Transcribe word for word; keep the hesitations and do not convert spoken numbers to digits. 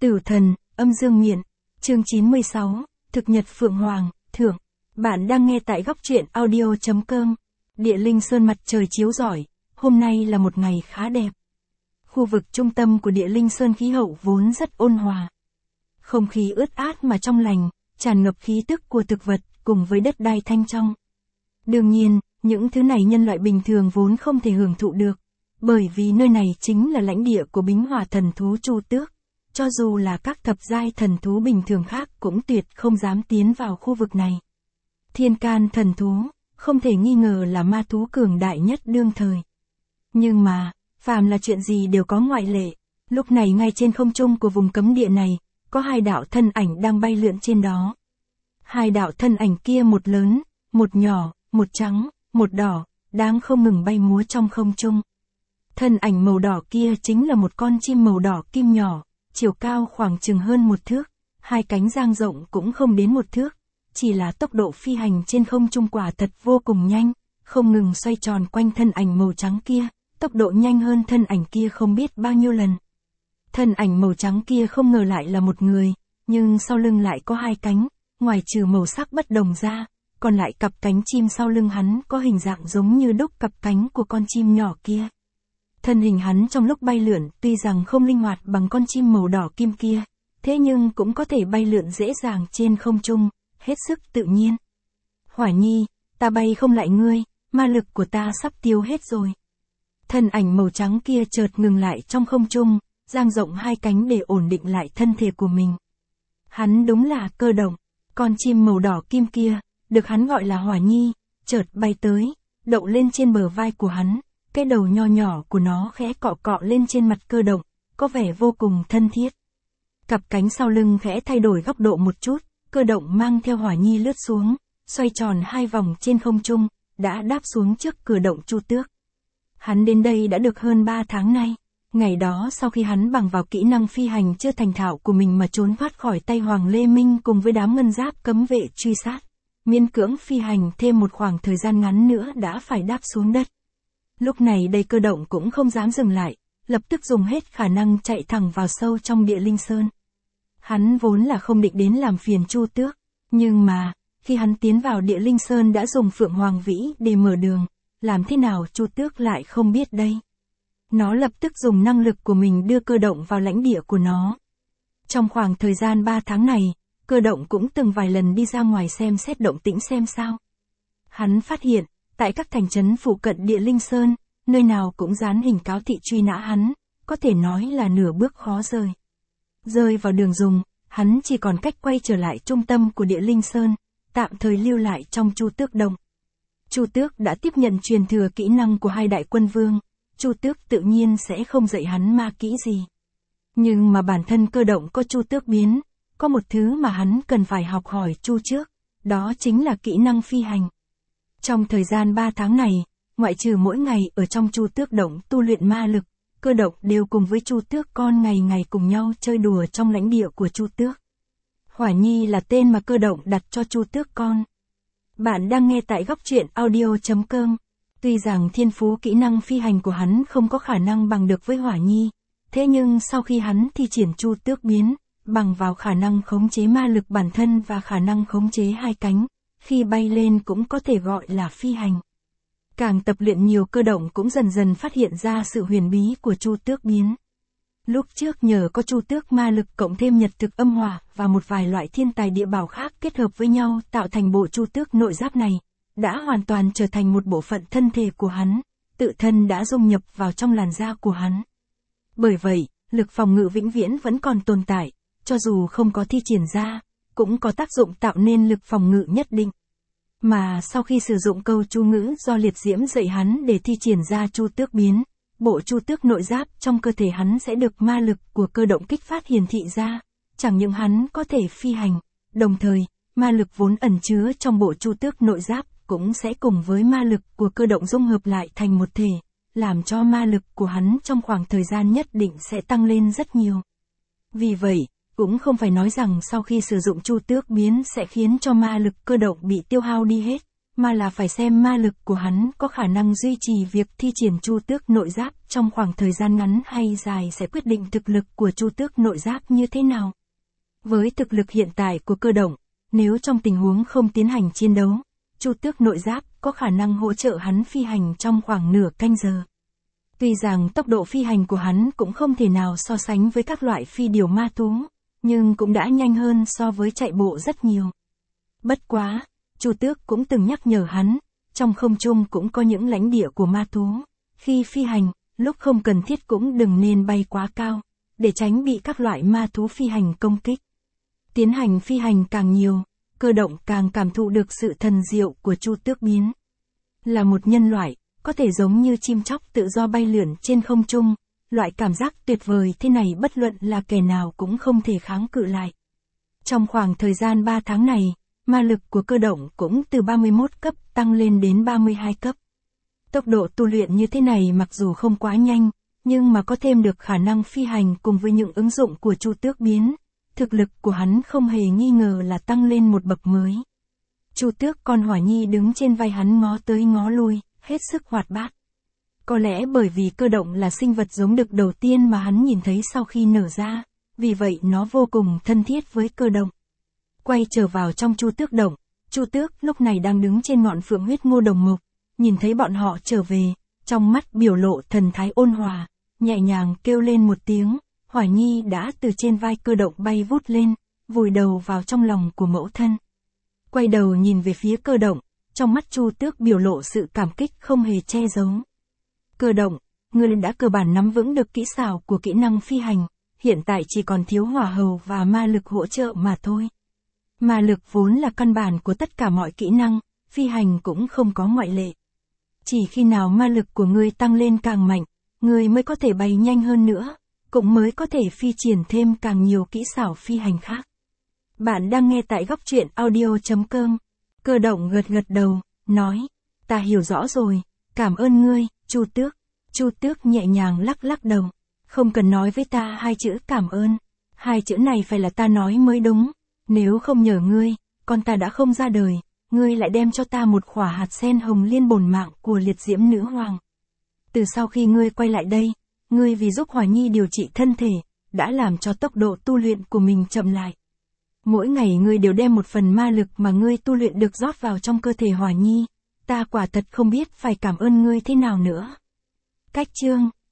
Tử thần, âm dương miện, chương chín mươi sáu, thực nhật Phượng Hoàng, thưởng. Bạn đang nghe tại góc truyện audio chấm com. Địa linh sơn mặt trời chiếu rọi, hôm nay là một ngày khá đẹp. Khu vực trung tâm của địa linh sơn khí hậu vốn rất ôn hòa. Không khí ướt át mà trong lành, tràn ngập khí tức của thực vật cùng với đất đai thanh trong. Đương nhiên, những thứ này nhân loại bình thường vốn không thể hưởng thụ được, bởi vì nơi này chính là lãnh địa của bính hỏa thần thú Chu Tước. Cho dù là các thập giai thần thú bình thường khác cũng tuyệt không dám tiến vào khu vực này. Thiên can thần thú, không thể nghi ngờ là ma thú cường đại nhất đương thời. Nhưng mà, phàm là chuyện gì đều có ngoại lệ. Lúc này ngay trên không trung của vùng cấm địa này, có hai đạo thân ảnh đang bay lượn trên đó. Hai đạo thân ảnh kia một lớn, một nhỏ, một trắng, một đỏ, đang không ngừng bay múa trong không trung. Thân ảnh màu đỏ kia chính là một con chim màu đỏ kim nhỏ, chiều cao khoảng chừng hơn một thước, hai cánh dang rộng cũng không đến một thước, chỉ là tốc độ phi hành trên không trung quả thật vô cùng nhanh, không ngừng xoay tròn quanh thân ảnh màu trắng kia, tốc độ nhanh hơn thân ảnh kia không biết bao nhiêu lần. Thân ảnh màu trắng kia không ngờ lại là một người, nhưng sau lưng lại có hai cánh, ngoài trừ màu sắc bất đồng ra, còn lại cặp cánh chim sau lưng hắn có hình dạng giống như đúc cặp cánh của con chim nhỏ kia. Thân hình hắn trong lúc bay lượn tuy rằng không linh hoạt bằng con chim màu đỏ kim kia, thế nhưng cũng có thể bay lượn dễ dàng trên không trung, hết sức tự nhiên. Hỏa Nhi, ta bay không lại ngươi, ma lực của ta sắp tiêu hết rồi. Thân ảnh màu trắng kia chợt ngừng lại trong không trung, dang rộng hai cánh để ổn định lại thân thể của mình. Hắn đúng là Cơ Động, con chim màu đỏ kim kia, được hắn gọi là Hỏa Nhi, chợt bay tới, đậu lên trên bờ vai của hắn. Cái đầu nho nhỏ của nó khẽ cọ cọ lên trên mặt Cơ Động, có vẻ vô cùng thân thiết. Cặp cánh sau lưng khẽ thay đổi góc độ một chút, Cơ Động mang theo Hỏa Nhi lướt xuống, xoay tròn hai vòng trên không trung, đã đáp xuống trước cửa động Chu Tước. Hắn đến đây đã được hơn ba tháng nay. Ngày đó sau khi hắn bằng vào kỹ năng phi hành chưa thành thạo của mình mà trốn thoát khỏi tay Hoàng Lê Minh cùng với đám ngân giáp cấm vệ truy sát, miễn cưỡng phi hành thêm một khoảng thời gian ngắn nữa đã phải đáp xuống đất. Lúc này đây Cơ Động cũng không dám dừng lại, lập tức dùng hết khả năng chạy thẳng vào sâu trong địa linh sơn. Hắn vốn là không định đến làm phiền Chu Tước, nhưng mà, khi hắn tiến vào địa linh sơn đã dùng Phượng Hoàng Vĩ để mở đường, làm thế nào Chu Tước lại không biết đây. Nó lập tức dùng năng lực của mình đưa Cơ Động vào lãnh địa của nó. Trong khoảng thời gian ba tháng này, Cơ Động cũng từng vài lần đi ra ngoài xem xét động tĩnh xem sao. Hắn phát hiện, tại các thành trấn phụ cận địa linh sơn, nơi nào cũng dán hình cáo thị truy nã hắn, có thể nói là nửa bước khó rời. Rơi vào đường dùng, hắn chỉ còn cách quay trở lại trung tâm của địa linh sơn, tạm thời lưu lại trong Chu Tước Động. Chu Tước đã tiếp nhận truyền thừa kỹ năng của hai đại quân vương, Chu Tước tự nhiên sẽ không dạy hắn ma kỹ gì. Nhưng mà bản thân Cơ Động có Chu Tước biến, có một thứ mà hắn cần phải học hỏi Chu trước, đó chính là kỹ năng phi hành. Trong thời gian ba tháng này, ngoại trừ mỗi ngày ở trong Chu Tước Động tu luyện ma lực, Cơ Động đều cùng với Chu Tước con ngày ngày cùng nhau chơi đùa trong lãnh địa của Chu Tước. Hỏa Nhi là tên mà Cơ Động đặt cho Chu Tước con. Bạn đang nghe tại góc truyện audio chấm com. Tuy rằng thiên phú kỹ năng phi hành của hắn không có khả năng bằng được với Hỏa Nhi, thế nhưng sau khi hắn thi triển Chu Tước biến, bằng vào khả năng khống chế ma lực bản thân và khả năng khống chế hai cánh, khi bay lên cũng có thể gọi là phi hành. Càng tập luyện nhiều Cơ Động cũng dần dần phát hiện ra sự huyền bí của Chu Tước biến. Lúc trước nhờ có Chu Tước ma lực cộng thêm nhật thực âm hỏa và một vài loại thiên tài địa bảo khác kết hợp với nhau tạo thành bộ Chu Tước nội giáp này, đã hoàn toàn trở thành một bộ phận thân thể của hắn, tự thân đã dung nhập vào trong làn da của hắn. Bởi vậy, lực phòng ngự vĩnh viễn vẫn còn tồn tại, cho dù không có thi triển ra, cũng có tác dụng tạo nên lực phòng ngự nhất định. Mà sau khi sử dụng câu chú ngữ do liệt diễm dạy hắn để thi triển ra Chu Tước biến, bộ Chu Tước nội giáp trong cơ thể hắn sẽ được ma lực của Cơ Động kích phát hiển thị ra, chẳng những hắn có thể phi hành, đồng thời, ma lực vốn ẩn chứa trong bộ Chu Tước nội giáp cũng sẽ cùng với ma lực của Cơ Động dung hợp lại thành một thể, làm cho ma lực của hắn trong khoảng thời gian nhất định sẽ tăng lên rất nhiều. Vì vậy, cũng không phải nói rằng sau khi sử dụng Chu Tước biến sẽ khiến cho ma lực Cơ Động bị tiêu hao đi hết, mà là phải xem ma lực của hắn có khả năng duy trì việc thi triển Chu Tước nội giáp trong khoảng thời gian ngắn hay dài sẽ quyết định thực lực của Chu Tước Nội Giáp như thế nào. Với thực lực hiện tại của cơ động, nếu trong tình huống không tiến hành chiến đấu, Chu Tước Nội Giáp có khả năng hỗ trợ hắn phi hành trong khoảng nửa canh giờ. Tuy rằng tốc độ phi hành của hắn cũng không thể nào so sánh với các loại phi điều ma thú, nhưng cũng đã nhanh hơn so với chạy bộ rất nhiều. Bất quá, Chu Tước cũng từng nhắc nhở hắn, trong không trung cũng có những lãnh địa của ma thú. Khi phi hành, lúc không cần thiết cũng đừng nên bay quá cao, để tránh bị các loại ma thú phi hành công kích. Tiến hành phi hành càng nhiều, cơ động càng cảm thụ được sự thần diệu của Chu Tước biến. Là một nhân loại, có thể giống như chim chóc tự do bay lượn trên không trung, loại cảm giác tuyệt vời thế này bất luận là kẻ nào cũng không thể kháng cự lại. Trong khoảng thời gian ba tháng này, ma lực của cơ động cũng từ ba mươi mốt cấp tăng lên đến ba mươi hai cấp. Tốc độ tu luyện như thế này mặc dù không quá nhanh, nhưng mà có thêm được khả năng phi hành cùng với những ứng dụng của Chu Tước biến, thực lực của hắn không hề nghi ngờ là tăng lên một bậc mới. Chu Tước con Hỏa Nhi đứng trên vai hắn ngó tới ngó lui, hết sức hoạt bát. Có lẽ bởi vì cơ động là sinh vật giống đực đầu tiên mà hắn nhìn thấy sau khi nở ra, vì vậy nó vô cùng thân thiết với cơ động. Quay trở vào trong Chu Tước động, Chu Tước lúc này đang đứng trên ngọn phượng huyết ngô đồng mục, nhìn thấy bọn họ trở về, trong mắt biểu lộ thần thái ôn hòa, nhẹ nhàng kêu lên một tiếng, Hỏa Nhi đã từ trên vai cơ động bay vút lên, vùi đầu vào trong lòng của mẫu thân. Quay đầu nhìn về phía cơ động, trong mắt Chu Tước biểu lộ sự cảm kích không hề che giấu. Cơ động, ngươi đã cơ bản nắm vững được kỹ xảo của kỹ năng phi hành, hiện tại chỉ còn thiếu hỏa hầu và ma lực hỗ trợ mà thôi. Ma lực vốn là căn bản của tất cả mọi kỹ năng, phi hành cũng không có ngoại lệ. Chỉ khi nào ma lực của ngươi tăng lên càng mạnh, ngươi mới có thể bay nhanh hơn nữa, cũng mới có thể phi triển thêm càng nhiều kỹ xảo phi hành khác. Bạn đang nghe tại góc truyện audio chấm com. Cơ động gật gật đầu, nói, ta hiểu rõ rồi, cảm ơn ngươi, Chu Tước. Chu Tước nhẹ nhàng lắc lắc đầu, không cần nói với ta hai chữ cảm ơn, hai chữ này phải là ta nói mới đúng, nếu không nhờ ngươi, con ta đã không ra đời, ngươi lại đem cho ta một khỏa hạt sen hồng liên bổn mạng của liệt diễm nữ hoàng. Từ sau khi ngươi quay lại đây, ngươi vì giúp Hỏa Nhi điều trị thân thể, đã làm cho tốc độ tu luyện của mình chậm lại. Mỗi ngày ngươi đều đem một phần ma lực mà ngươi tu luyện được rót vào trong cơ thể Hỏa Nhi, ta quả thật không biết phải cảm ơn ngươi thế nào nữa. Cách chương